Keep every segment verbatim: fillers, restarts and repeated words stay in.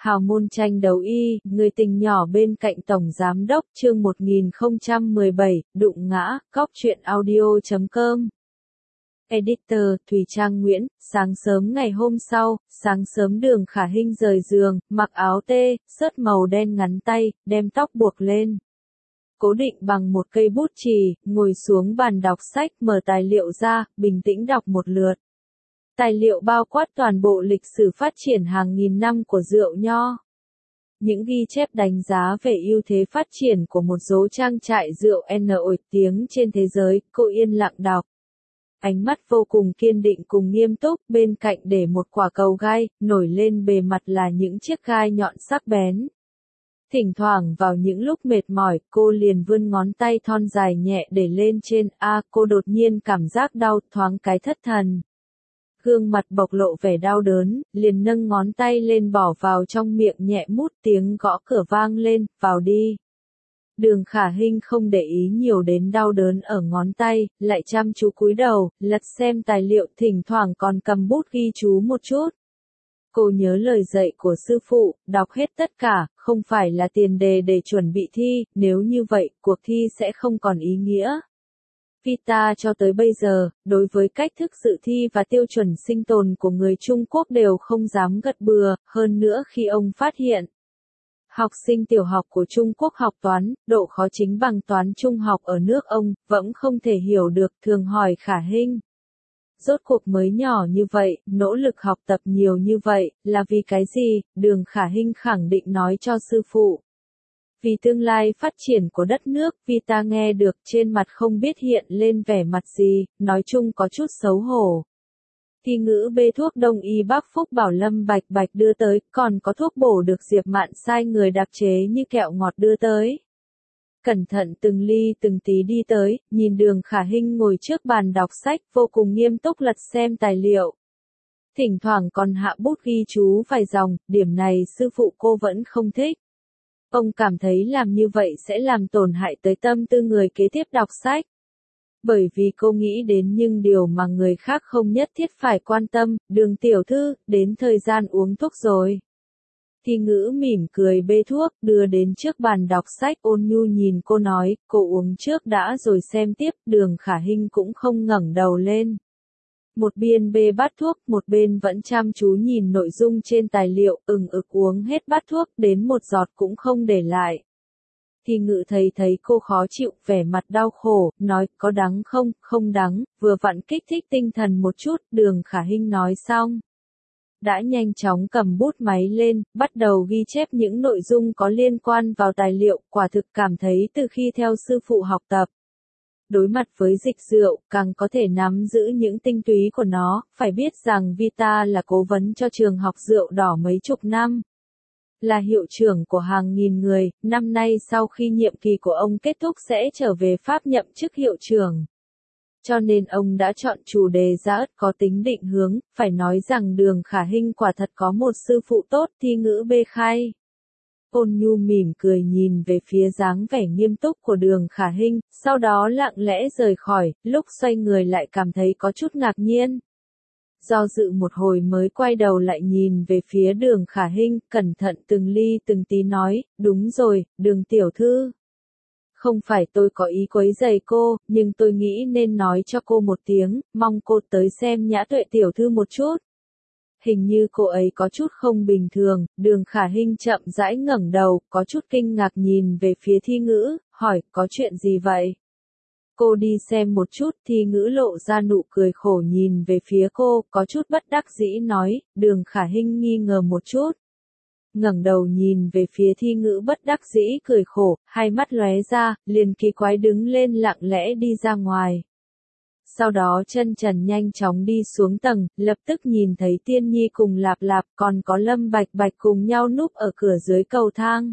Hào môn tranh đấu y, người tình nhỏ bên cạnh Tổng Giám đốc chương một nghìn không trăm mười bảy, đụng ngã, cóc truyện audio chấm com. Editor, Thùy Trang Nguyễn, sáng sớm ngày hôm sau, sáng sớm Đường Khả Hinh rời giường, mặc áo tê, sớt màu đen ngắn tay, đem tóc buộc lên. Cố định bằng một cây bút chì, ngồi xuống bàn đọc sách mở tài liệu ra, bình tĩnh đọc một lượt. Tài liệu bao quát toàn bộ lịch sử phát triển hàng nghìn năm của rượu nho. Những ghi chép đánh giá về ưu thế phát triển của một số trang trại rượu N nổi tiếng trên thế giới, cô yên lặng đọc. Ánh mắt vô cùng kiên định cùng nghiêm túc, bên cạnh để một quả cầu gai, nổi lên bề mặt là những chiếc gai nhọn sắc bén. Thỉnh thoảng vào những lúc mệt mỏi, cô liền vươn ngón tay thon dài nhẹ để lên trên, a à, cô đột nhiên cảm giác đau, thoáng cái thất thần. Gương mặt bộc lộ vẻ đau đớn, liền nâng ngón tay lên bỏ vào trong miệng nhẹ mút, tiếng gõ cửa vang lên, vào đi. Đường Khả Hinh không để ý nhiều đến đau đớn ở ngón tay, lại chăm chú cúi đầu, lật xem tài liệu, thỉnh thoảng còn cầm bút ghi chú một chút. Cô nhớ lời dạy của sư phụ, đọc hết tất cả, không phải là tiền đề để chuẩn bị thi, nếu như vậy, cuộc thi sẽ không còn ý nghĩa. Vita cho tới bây giờ, đối với cách thức dự thi và tiêu chuẩn sinh tồn của người Trung Quốc đều không dám gật bừa, hơn nữa khi ông phát hiện. Học sinh tiểu học của Trung Quốc học toán, độ khó chính bằng toán trung học ở nước ông, vẫn không thể hiểu được, thường hỏi Khả Hinh. Rốt cuộc mới nhỏ như vậy, nỗ lực học tập nhiều như vậy, là vì cái gì? Đường Khả Hinh khẳng định nói cho sư phụ. Vì tương lai phát triển của đất nước, Vita nghe được trên mặt không biết hiện lên vẻ mặt gì, nói chung có chút xấu hổ. Thi ngữ bê thuốc đông y Bắc Phúc Bảo Lâm bạch bạch đưa tới, còn có thuốc bổ được Diệp Mạn sai người đặc chế như kẹo ngọt đưa tới. Cẩn thận từng ly từng tí đi tới, nhìn Đường Khả Hinh ngồi trước bàn đọc sách, vô cùng nghiêm túc lật xem tài liệu. Thỉnh thoảng còn hạ bút ghi chú vài dòng, điểm này sư phụ cô vẫn không thích. Ông cảm thấy làm như vậy sẽ làm tổn hại tới tâm tư người kế tiếp đọc sách. Bởi vì cô nghĩ đến những điều mà người khác không nhất thiết phải quan tâm, Đường tiểu thư, đến thời gian uống thuốc rồi. Thi ngữ mỉm cười bê thuốc, đưa đến trước bàn đọc sách, ôn nhu nhìn cô nói, cô uống trước đã rồi xem tiếp, Đường Khả Hinh cũng không ngẩng đầu lên. Một bên bê bát thuốc, một bên vẫn chăm chú nhìn nội dung trên tài liệu, ừng ực uống hết bát thuốc, đến một giọt cũng không để lại. Thi ngữ thấy thấy cô khó chịu, vẻ mặt đau khổ, nói, có đắng không, không đắng, vừa vặn kích thích tinh thần một chút, Đường Khả Hinh nói xong. Đã nhanh chóng cầm bút máy lên, bắt đầu ghi chép những nội dung có liên quan vào tài liệu, quả thực cảm thấy từ khi theo sư phụ học tập. Đối mặt với dịch rượu, càng có thể nắm giữ những tinh túy của nó, phải biết rằng Vita là cố vấn cho trường học rượu đỏ mấy chục năm. Là hiệu trưởng của hàng nghìn người, năm nay sau khi nhiệm kỳ của ông kết thúc sẽ trở về Pháp nhậm chức hiệu trưởng. Cho nên ông đã chọn chủ đề giá ất có tính định hướng, phải nói rằng Đường Khả Hinh quả thật có một sư phụ tốt, thi ngữ bê khai. Ôn nhu mỉm cười nhìn về phía dáng vẻ nghiêm túc của Đường Khả Hinh, sau đó lặng lẽ rời khỏi, lúc xoay người lại cảm thấy có chút ngạc nhiên. Do dự một hồi mới quay đầu lại nhìn về phía Đường Khả Hinh, cẩn thận từng ly từng tí nói, đúng rồi, Đường tiểu thư. Không phải tôi có ý quấy rầy cô, nhưng tôi nghĩ nên nói cho cô một tiếng, mong cô tới xem Nhã Tuệ tiểu thư một chút. Hình như cô ấy có chút không bình thường, Đường Khả Hinh chậm rãi ngẩng đầu, có chút kinh ngạc nhìn về phía thi ngữ, hỏi, có chuyện gì vậy? Cô đi xem một chút, thi ngữ lộ ra nụ cười khổ nhìn về phía cô, có chút bất đắc dĩ nói, Đường Khả Hinh nghi ngờ một chút. Ngẩng đầu nhìn về phía thi ngữ bất đắc dĩ cười khổ, hai mắt lóe ra, liền kỳ quái đứng lên lặng lẽ đi ra ngoài. Sau đó chân trần nhanh chóng đi xuống tầng, lập tức nhìn thấy Tiên Nhi cùng Lạp Lạp còn có Lâm Bạch Bạch cùng nhau núp ở cửa dưới cầu thang.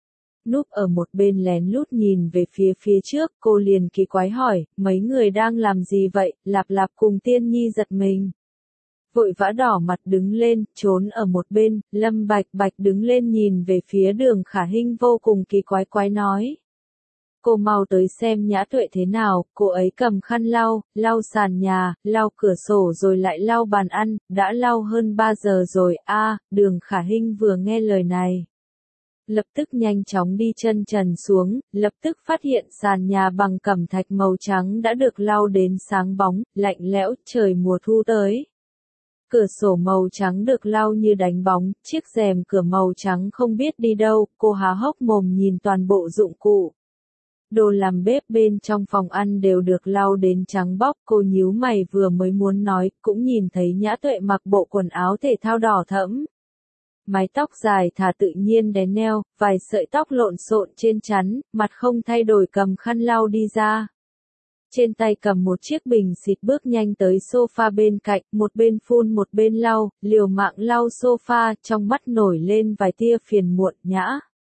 Núp ở một bên lén lút nhìn về phía phía trước, cô liền kỳ quái hỏi, mấy người đang làm gì vậy? Lạp Lạp cùng Tiên Nhi giật mình. Vội vã đỏ mặt đứng lên, trốn ở một bên, Lâm Bạch Bạch đứng lên nhìn về phía Đường Khả Hinh vô cùng kỳ quái quái nói. cô mau tới xem Nhã Tuệ thế nào. Cô ấy cầm khăn lau, lau sàn nhà, lau cửa sổ rồi lại lau bàn ăn, đã lau hơn ba giờ rồi. A, Đường Khả Hinh vừa nghe lời này, lập tức nhanh chóng đi chân trần xuống, lập tức phát hiện sàn nhà bằng cẩm thạch màu trắng đã được lau đến sáng bóng, lạnh lẽo, trời mùa thu tới. Cửa sổ màu trắng được lau như đánh bóng, chiếc rèm cửa màu trắng không biết đi đâu, cô há hốc mồm nhìn toàn bộ dụng cụ. Đồ làm bếp bên trong phòng ăn đều được lau đến trắng bóc, cô nhíu mày vừa mới muốn nói, cũng nhìn thấy Nhã Tuệ mặc bộ quần áo thể thao đỏ thẫm. Mái tóc dài thả tự nhiên đen neo, vài sợi tóc lộn xộn trên trán, mặt không thay đổi cầm khăn lau đi ra. Trên tay cầm một chiếc bình xịt bước nhanh tới sofa bên cạnh, một bên phun một bên lau, liều mạng lau sofa, trong mắt nổi lên vài tia phiền muộn. Nhã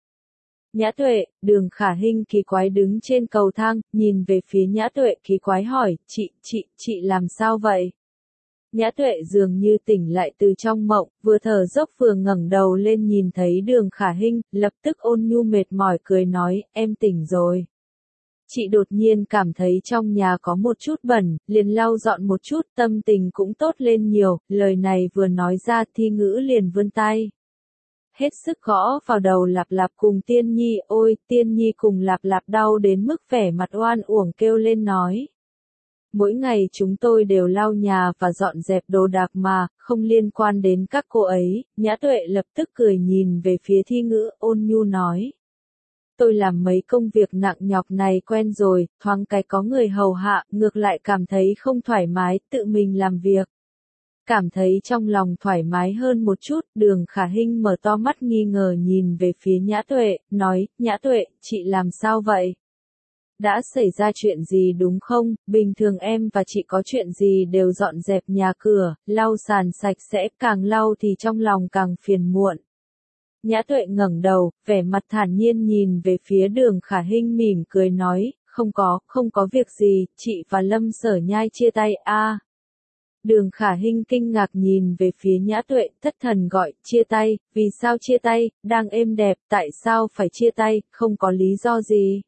Nhã Tuệ, Đường Khả Hinh kỳ quái đứng trên cầu thang, nhìn về phía Nhã Tuệ kỳ quái hỏi, chị, chị, chị làm sao vậy? Nhã Tuệ dường như tỉnh lại từ trong mộng, vừa thở dốc vừa ngẩng đầu lên nhìn thấy Đường Khả Hinh, lập tức ôn nhu mệt mỏi cười nói, em tỉnh rồi. Chị đột nhiên cảm thấy trong nhà có một chút bẩn, liền lau dọn một chút, tâm tình cũng tốt lên nhiều, lời này vừa nói ra Thi Ngữ liền vươn tay. Hết sức gõ vào đầu Lạp Lạp cùng Tiên Nhi, ôi, Tiên Nhi cùng Lạp Lạp đau đến mức vẻ mặt oan uổng kêu lên nói. Mỗi ngày chúng tôi đều lau nhà và dọn dẹp đồ đạc mà, không liên quan đến các cô ấy. Nhã Tuệ lập tức cười nhìn về phía Thi Ngữ, ôn nhu nói. Tôi làm mấy công việc nặng nhọc này quen rồi, thoáng cái có người hầu hạ, ngược lại cảm thấy không thoải mái, tự mình làm việc. Cảm thấy trong lòng thoải mái hơn một chút, Đường Khả Hinh mở to mắt nghi ngờ nhìn về phía Nhã Tuệ, nói, Nhã Tuệ, chị làm sao vậy? Đã xảy ra chuyện gì đúng không? Bình thường em và chị có chuyện gì đều dọn dẹp nhà cửa, lau sàn sạch sẽ, càng lau thì trong lòng càng phiền muộn. Nhã Tuệ ngẩng đầu, vẻ mặt thản nhiên nhìn về phía Đường Khả Hinh mỉm cười nói, không có, không có việc gì, chị và Lâm Sở Nhai chia tay. A. Đường Khả Hinh kinh ngạc nhìn về phía Nhã Tuệ, thất thần gọi, chia tay, vì sao chia tay, đang êm đẹp, tại sao phải chia tay, không có lý do gì.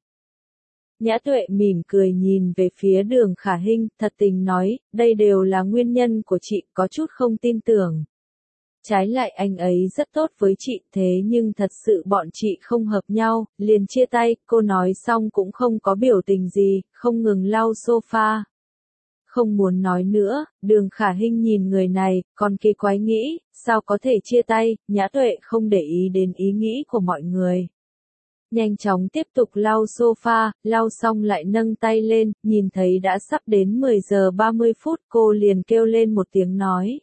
Nhã Tuệ mỉm cười nhìn về phía Đường Khả Hinh, thật tình nói, đây đều là nguyên nhân của chị, có chút không tin tưởng. Trái lại anh ấy rất tốt với chị, thế nhưng thật sự bọn chị không hợp nhau, liền chia tay, cô nói xong cũng không có biểu tình gì, không ngừng lau sofa. Không muốn nói nữa, Đường Khả Hinh nhìn người này, còn kỳ quái nghĩ, sao có thể chia tay, Nhã Tuệ không để ý đến ý nghĩ của mọi người. Nhanh chóng tiếp tục lau sofa, lau xong lại nâng tay lên, nhìn thấy đã sắp đến mười giờ ba mươi phút, cô liền kêu lên một tiếng nói.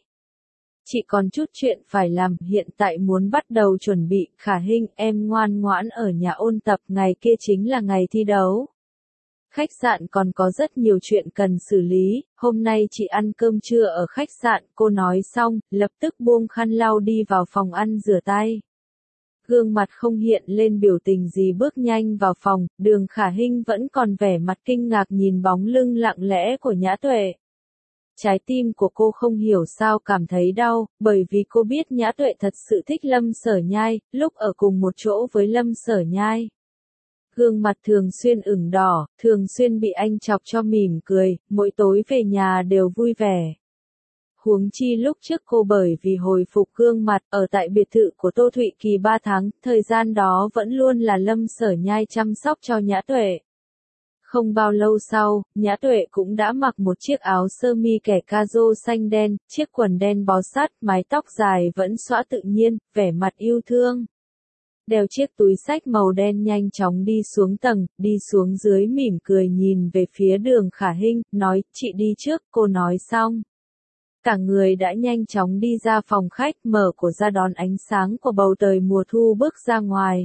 Chị còn chút chuyện phải làm, hiện tại muốn bắt đầu chuẩn bị, Khả Hinh, em ngoan ngoãn ở nhà ôn tập, ngày kia chính là ngày thi đấu. Khách sạn còn có rất nhiều chuyện cần xử lý, hôm nay chị ăn cơm trưa ở khách sạn, cô nói xong, lập tức buông khăn lau đi vào phòng ăn rửa tay. Gương mặt không hiện lên biểu tình gì bước nhanh vào phòng, Đường Khả Hinh vẫn còn vẻ mặt kinh ngạc nhìn bóng lưng lặng lẽ của Nhã Tuệ. Trái tim của cô không hiểu sao cảm thấy đau, bởi vì cô biết Nhã Tuệ thật sự thích Lâm Sở Nhai, lúc ở cùng một chỗ với Lâm Sở Nhai. Gương mặt thường xuyên ửng đỏ, thường xuyên bị anh chọc cho mỉm cười, mỗi tối về nhà đều vui vẻ. Huống chi lúc trước cô bởi vì hồi phục gương mặt ở tại biệt thự của Tô Thụy Kỳ ba tháng, thời gian đó vẫn luôn là Lâm Sở Nhai chăm sóc cho Nhã Tuệ. Không bao lâu sau, Nhã Tuệ cũng đã mặc một chiếc áo sơ mi kẻ ca rô xanh đen, chiếc quần đen bó sát, mái tóc dài vẫn xõa tự nhiên, vẻ mặt yêu thương. Đeo chiếc túi xách màu đen nhanh chóng đi xuống tầng, đi xuống dưới mỉm cười nhìn về phía Đường Khả Hinh, nói, chị đi trước, cô nói xong. Cả người đã nhanh chóng đi ra phòng khách, mở cửa ra đón ánh sáng của bầu trời mùa thu bước ra ngoài.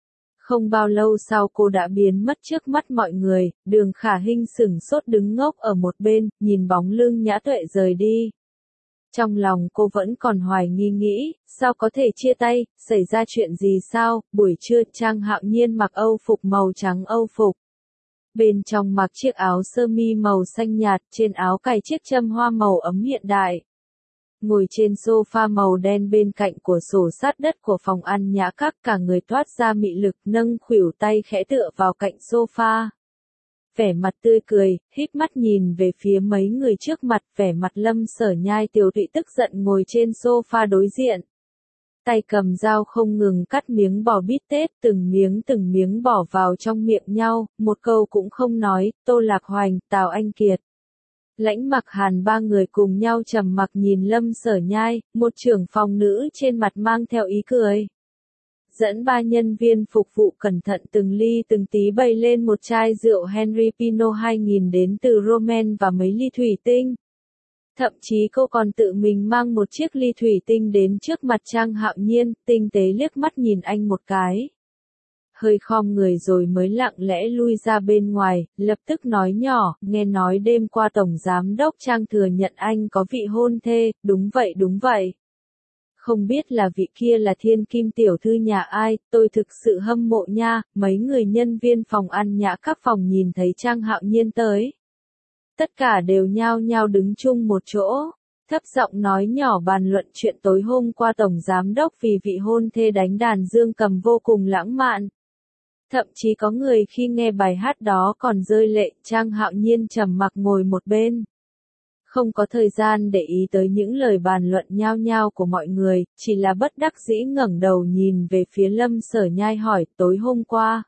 Không bao lâu sau cô đã biến mất trước mắt mọi người, Đường Khả Hinh sửng sốt đứng ngốc ở một bên, nhìn bóng lưng Nhã Tuệ rời đi. Trong lòng cô vẫn còn hoài nghi nghĩ, sao có thể chia tay, xảy ra chuyện gì sao, buổi trưa Trang Hạo Nhiên mặc âu phục màu trắng âu phục. Bên trong mặc chiếc áo sơ mi màu xanh nhạt, trên áo cài chiếc châm hoa màu ấm hiện đại. ngồi trên sofa màu đen bên cạnh của sổ sát đất của phòng ăn nhã các, cả người toát ra mị lực, nâng khuỷu tay khẽ tựa vào cạnh sofa. Vẻ mặt tươi cười, híp mắt nhìn về phía mấy người trước mặt, vẻ mặt Lâm Sở Nhai tiều tụy tức giận ngồi trên sofa đối diện. Tay cầm dao không ngừng cắt miếng bò bít tết, từng miếng từng miếng bỏ vào trong miệng nhau, một câu cũng không nói. Tô Lạc Hoành, Tào Anh Kiệt, Lãnh Mặc Hàn ba người cùng nhau trầm mặc nhìn Lâm Sở Nhai, một trưởng phòng nữ trên mặt mang theo ý cười. Dẫn ba nhân viên phục vụ cẩn thận từng ly từng tí bày lên một chai rượu Henry Pinot hai nghìn đến từ Romaine và mấy ly thủy tinh. Thậm chí cô còn tự mình mang một chiếc ly thủy tinh đến trước mặt Trang Hạo Nhiên, tinh tế liếc mắt nhìn anh một cái. Hơi khom người rồi mới lặng lẽ lui ra bên ngoài, lập tức nói nhỏ, nghe nói đêm qua Tổng Giám đốc Trang thừa nhận anh có vị hôn thê, đúng vậy đúng vậy. Không biết là vị kia là thiên kim tiểu thư nhà ai, tôi thực sự hâm mộ nha. Mấy người nhân viên phòng ăn nhã các phòng nhìn thấy Trang Hạo Nhiên tới. Tất cả đều nhao nhao đứng chung một chỗ, thấp giọng nói nhỏ bàn luận chuyện tối hôm qua Tổng Giám đốc vì vị hôn thê đánh đàn dương cầm vô cùng lãng mạn. Thậm chí có người khi nghe bài hát đó còn rơi lệ. Trang Hạo Nhiên trầm mặc ngồi một bên, không có thời gian để ý tới những lời bàn luận nhao nhao của mọi người, chỉ là bất đắc dĩ ngẩng đầu nhìn về phía Lâm Sở Nhai hỏi, tối hôm qua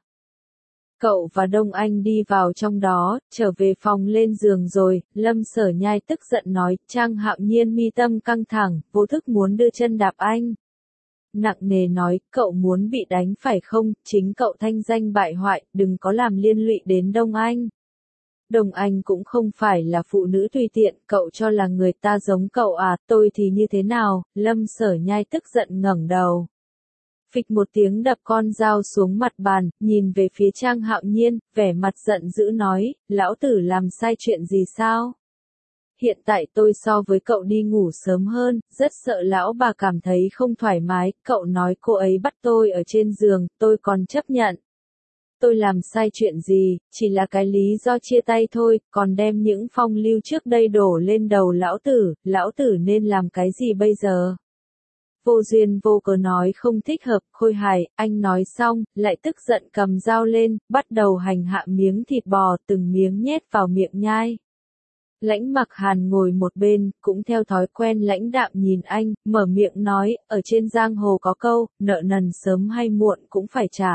cậu và Đông Anh đi vào trong đó, trở về phòng lên giường rồi. Lâm Sở Nhai tức giận nói. Trang Hạo Nhiên mi tâm căng thẳng, vô thức muốn đưa chân đạp anh. Nặng nề nói, cậu muốn bị đánh phải không, chính cậu thanh danh bại hoại, đừng có làm liên lụy đến Đông Anh. Đông Anh cũng không phải là phụ nữ tùy tiện, cậu cho là người ta giống cậu à, tôi thì như thế nào? Lâm Sở Nhai tức giận ngẩng đầu. Phịch một tiếng đập con dao xuống mặt bàn, nhìn về phía Trang Hạo Nhiên, vẻ mặt giận dữ nói, lão tử làm sai chuyện gì sao? Hiện tại tôi so với cậu đi ngủ sớm hơn, rất sợ lão bà cảm thấy không thoải mái, cậu nói cô ấy bắt tôi ở trên giường, tôi còn chấp nhận. Tôi làm sai chuyện gì, chỉ là cái lý do chia tay thôi, còn đem những phong lưu trước đây đổ lên đầu lão tử, lão tử nên làm cái gì bây giờ? Vô duyên vô cớ nói không thích hợp, Khôi Hài, anh nói xong, lại tức giận cầm dao lên, bắt đầu hành hạ miếng thịt bò, từng miếng nhét vào miệng nhai. Lãnh Mặc Hàn ngồi một bên, cũng theo thói quen lãnh đạm nhìn anh, mở miệng nói, ở trên giang hồ có câu, nợ nần sớm hay muộn cũng phải trả.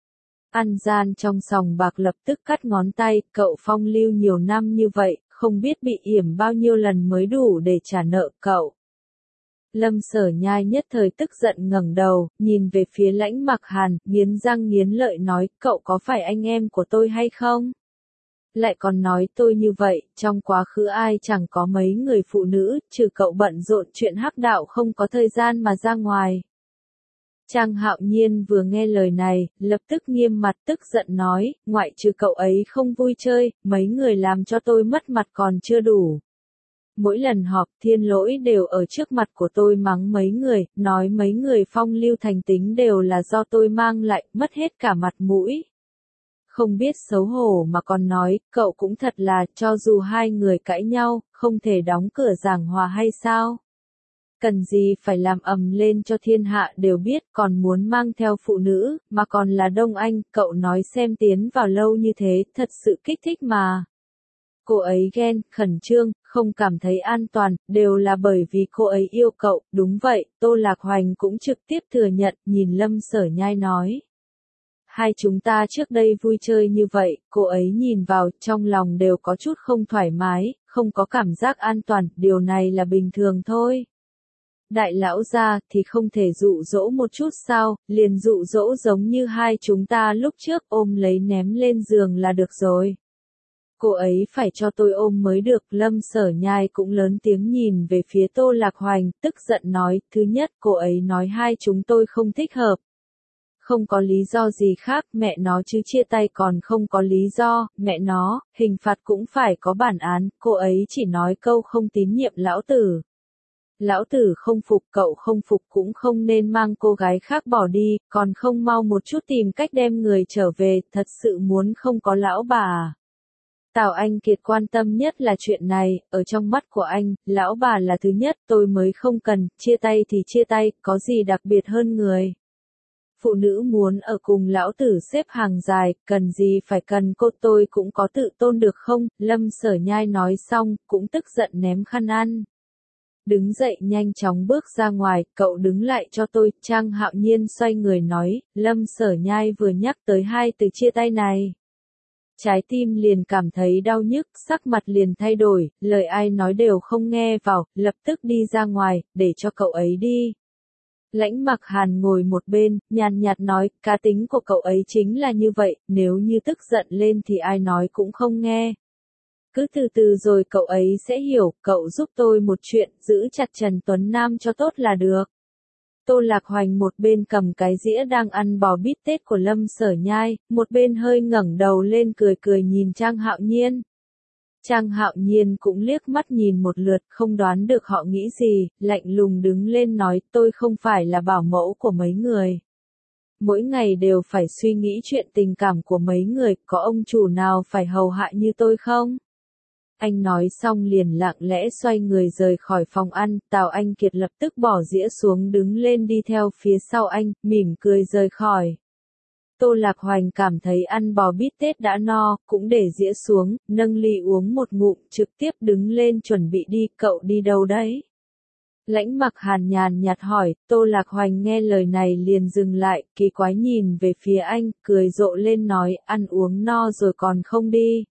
Ăn gian trong sòng bạc lập tức cắt ngón tay, cậu phong lưu nhiều năm như vậy, không biết bị yểm bao nhiêu lần mới đủ để trả nợ cậu. Lâm Sở Nhai nhất thời tức giận ngẩng đầu, nhìn về phía Lãnh Mặc Hàn, nghiến răng nghiến lợi nói, cậu có phải anh em của tôi hay không? Lại còn nói tôi như vậy, trong quá khứ ai chẳng có mấy người phụ nữ, trừ cậu bận rộn chuyện hắc đạo không có thời gian mà ra ngoài. Trang Hạo Nhiên vừa nghe lời này, lập tức nghiêm mặt tức giận nói, ngoại trừ cậu ấy không vui chơi, mấy người làm cho tôi mất mặt còn chưa đủ. Mỗi lần họp Thiên Lỗi đều ở trước mặt của tôi mắng mấy người, nói mấy người phong lưu thành tính đều là do tôi mang lại, mất hết cả mặt mũi. Không biết xấu hổ mà còn nói, cậu cũng thật là, cho dù hai người cãi nhau, không thể đóng cửa giảng hòa hay sao? Cần gì phải làm ầm lên cho thiên hạ đều biết, còn muốn mang theo phụ nữ, mà còn là Đông Anh, cậu nói xem tiến vào lâu như thế, thật sự kích thích mà. Cô ấy ghen, khẩn trương, không cảm thấy an toàn, đều là bởi vì cô ấy yêu cậu, đúng vậy, Tô Lạc Hoành cũng trực tiếp thừa nhận, nhìn Lâm Sở Nhai nói. Hai chúng ta trước đây vui chơi như vậy, cô ấy nhìn vào, trong lòng đều có chút không thoải mái, không có cảm giác an toàn, điều này là bình thường thôi. Đại lão gia thì không thể dụ dỗ một chút sao, liền dụ dỗ giống như hai chúng ta lúc trước ôm lấy ném lên giường là được rồi. Cô ấy phải cho tôi ôm mới được. Lâm Sở Nhai cũng lớn tiếng nhìn về phía Tô Lạc Hoành, tức giận nói, thứ nhất cô ấy nói hai chúng tôi không thích hợp. Không có lý do gì khác, mẹ nó chứ chia tay còn không có lý do, mẹ nó, hình phạt cũng phải có bản án, cô ấy chỉ nói câu không tín nhiệm lão tử. Lão tử không phục, cậu không phục cũng không nên mang cô gái khác bỏ đi, còn không mau một chút tìm cách đem người trở về, thật sự muốn không có lão bà. Tào Anh Kiệt quan tâm nhất là chuyện này, ở trong mắt của anh, lão bà là thứ nhất, tôi mới không cần, chia tay thì chia tay, có gì đặc biệt hơn người. Phụ nữ muốn ở cùng lão tử xếp hàng dài, cần gì phải cần cô, tôi cũng có tự tôn được không, Lâm Sở Nhai nói xong, cũng tức giận ném khăn ăn. Đứng dậy nhanh chóng bước ra ngoài, cậu đứng lại cho tôi, Trang Hạo Nhiên xoay người nói, Lâm Sở Nhai vừa nhắc tới hai từ chia tay này. Trái tim liền cảm thấy đau nhức, sắc mặt liền thay đổi, lời ai nói đều không nghe vào, lập tức đi ra ngoài, để cho cậu ấy đi. Lãnh Mặc Hàn ngồi một bên, nhàn nhạt nói, cá tính của cậu ấy chính là như vậy, nếu như tức giận lên thì ai nói cũng không nghe. Cứ từ từ rồi cậu ấy sẽ hiểu, cậu giúp tôi một chuyện, giữ chặt Trần Tuấn Nam cho tốt là được. Tô Lạc Hoành một bên cầm cái dĩa đang ăn bò bít tết của Lâm Sở Nhai, một bên hơi ngẩng đầu lên cười cười nhìn Trang Hạo Nhiên. Trang Hạo Nhiên cũng liếc mắt nhìn một lượt, không đoán được họ nghĩ gì, lạnh lùng đứng lên nói, tôi không phải là bảo mẫu của mấy người. Mỗi ngày đều phải suy nghĩ chuyện tình cảm của mấy người, có ông chủ nào phải hầu hạ như tôi không? Anh nói xong liền lặng lẽ xoay người rời khỏi phòng ăn, Tào Anh Kiệt lập tức bỏ dĩa xuống đứng lên đi theo phía sau anh, mỉm cười rời khỏi. Tô Lạc Hoành cảm thấy ăn bò bít tết đã no, cũng để dĩa xuống, nâng ly uống một ngụm, trực tiếp đứng lên chuẩn bị đi, cậu đi đâu đấy? Lãnh Mặc Hàn nhàn nhạt hỏi, Tô Lạc Hoành nghe lời này liền dừng lại, kỳ quái nhìn về phía anh, cười rộ lên nói, ăn uống no rồi còn không đi.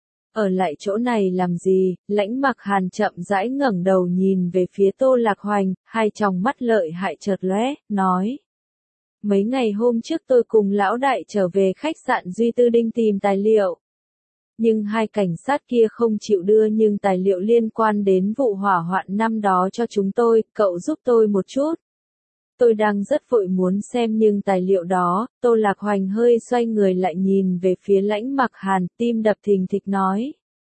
Ở lại chỗ này làm gì? Lãnh Mặc Hàn chậm rãi ngẩng đầu nhìn về phía Tô Lạc Hoành, hai tròng mắt lợi hại chợt lóe, nói. Mấy ngày hôm trước tôi cùng lão đại trở về khách sạn Duy Tư Đinh tìm tài liệu. Nhưng hai cảnh sát kia không chịu đưa nhưng tài liệu liên quan đến vụ hỏa hoạn năm đó cho chúng tôi, cậu giúp tôi một chút. Tôi đang rất vội muốn xem nhưng tài liệu đó, Tô Lạc Hoành hơi xoay người lại nhìn về phía Lãnh Mặc Hàn, tim đập thình thịch nói.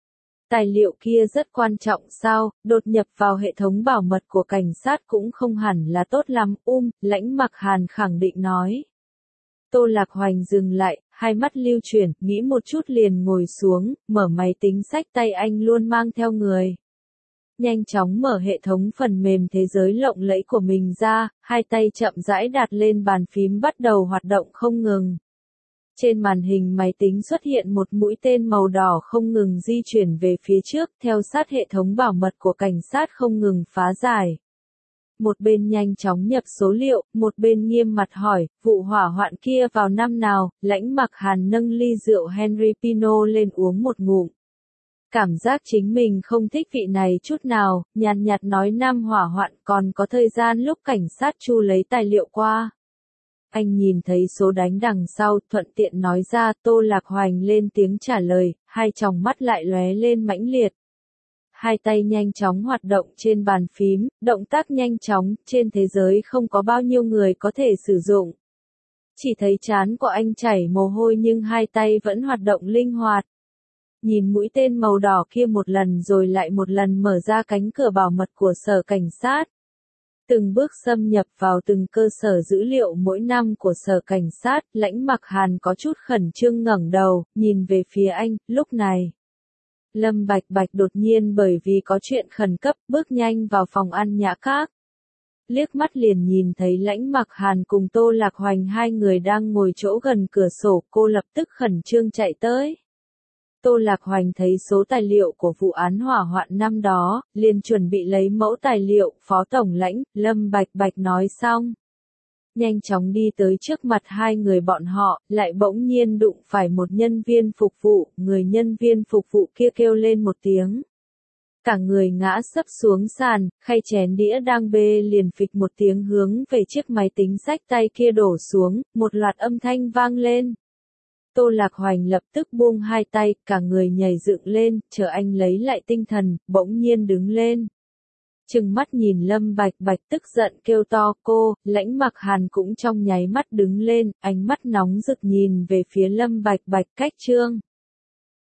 Tài liệu kia rất quan trọng sao, đột nhập vào hệ thống bảo mật của cảnh sát cũng không hẳn là tốt lắm, um, Lãnh Mặc Hàn khẳng định nói. Tô Lạc Hoành dừng lại, hai mắt lưu chuyển, nghĩ một chút liền ngồi xuống, mở máy tính sách tay anh luôn mang theo người. Nhanh chóng mở hệ thống phần mềm thế giới lộng lẫy của mình ra, hai tay chậm rãi đặt lên bàn phím bắt đầu hoạt động không ngừng. Trên màn hình máy tính xuất hiện một mũi tên màu đỏ không ngừng di chuyển về phía trước, theo sát hệ thống bảo mật của cảnh sát không ngừng phá giải. Một bên nhanh chóng nhập số liệu, một bên nghiêm mặt hỏi, vụ hỏa hoạn kia vào năm nào? Lãnh Mặc Hàn nâng ly rượu Henry Pinot lên uống một ngụm. Cảm giác chính mình không thích vị này chút nào, nhàn nhạt nói năm hỏa hoạn còn có thời gian lúc cảnh sát chu lấy tài liệu qua. Anh nhìn thấy số đánh đằng sau, thuận tiện nói ra, Tô Lạc Hoành lên tiếng trả lời, hai tròng mắt lại lóe lên mãnh liệt. Hai tay nhanh chóng hoạt động trên bàn phím, động tác nhanh chóng, trên thế giới không có bao nhiêu người có thể sử dụng. Chỉ thấy trán của anh chảy mồ hôi nhưng hai tay vẫn hoạt động linh hoạt. Nhìn mũi tên màu đỏ kia một lần rồi lại một lần mở ra cánh cửa bảo mật của sở cảnh sát. Từng bước xâm nhập vào từng cơ sở dữ liệu mỗi năm của sở cảnh sát, Lãnh Mặc Hàn có chút khẩn trương ngẩng đầu, nhìn về phía anh, lúc này. Lâm Bạch Bạch đột nhiên bởi vì có chuyện khẩn cấp, bước nhanh vào phòng ăn Nhã Các. Liếc mắt liền nhìn thấy Lãnh Mặc Hàn cùng Tô Lạc Hoành hai người đang ngồi chỗ gần cửa sổ, cô lập tức khẩn trương chạy tới. Tô Lạc Hoành thấy số tài liệu của vụ án hỏa hoạn năm đó, liền chuẩn bị lấy mẫu tài liệu, Phó Tổng lãnh, Lâm Bạch Bạch nói xong. Nhanh chóng đi tới trước mặt hai người bọn họ, lại bỗng nhiên đụng phải một nhân viên phục vụ, người nhân viên phục vụ kia kêu lên một tiếng. Cả người ngã sấp xuống sàn, khay chén đĩa đang bê liền phịch một tiếng hướng về chiếc máy tính xách tay kia đổ xuống, một loạt âm thanh vang lên. Tô Lạc Hoành lập tức buông hai tay, cả người nhảy dựng lên, chờ anh lấy lại tinh thần, bỗng nhiên đứng lên. Trừng mắt nhìn Lâm Bạch Bạch tức giận kêu to, cô, Lãnh Mặc Hàn cũng trong nháy mắt đứng lên, ánh mắt nóng rực nhìn về phía Lâm Bạch Bạch, cách trương.